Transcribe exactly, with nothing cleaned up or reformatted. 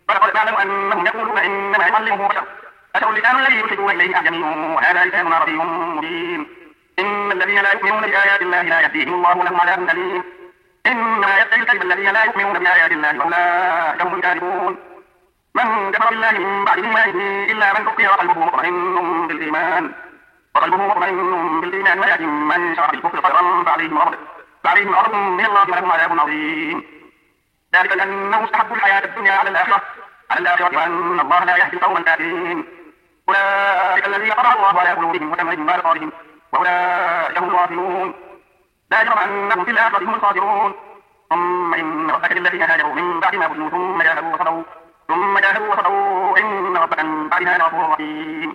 ولقد نعلم أنهم يقولون إنما يعلمه بشر أشر اللسان الذي يلحدون إليه أعجمي وهذا لسان عربي مبين إن الذين لا يؤمنون بآيات الله لا يهديهم الله لهم عذاب أليم إنما يفتري الكذب الذين لا يؤمنون بآيات الله وأولئك هم الكاذبون من كفر بالله من بعد إيمانه إلا من أكره وقلبه مطمئن بالإيمان وقلبه مطمئن بالإيمان ولكن من شرع بالكفر صدرا فعليهم غضب فعليهم غضب من الله ولهم عذاب عظيم ذلك لأنه استحبوا الحياة الدنيا على الآخرة على الآخرة وأن الله لا يهدي القوم الكافرين أولئك الذين طبع الله على قلوبهم وسمعهم وأبصارهم وأولئك هم الغافلون لا جرم أنهم في الآخرة هم الخاسرون ثم إن ربك للذين هاجروا من بعد ما فتنوا ثم جاهدوا وصبروا ثم جاهدوا وصبروا إن ربك من بعدها لغفور رحيم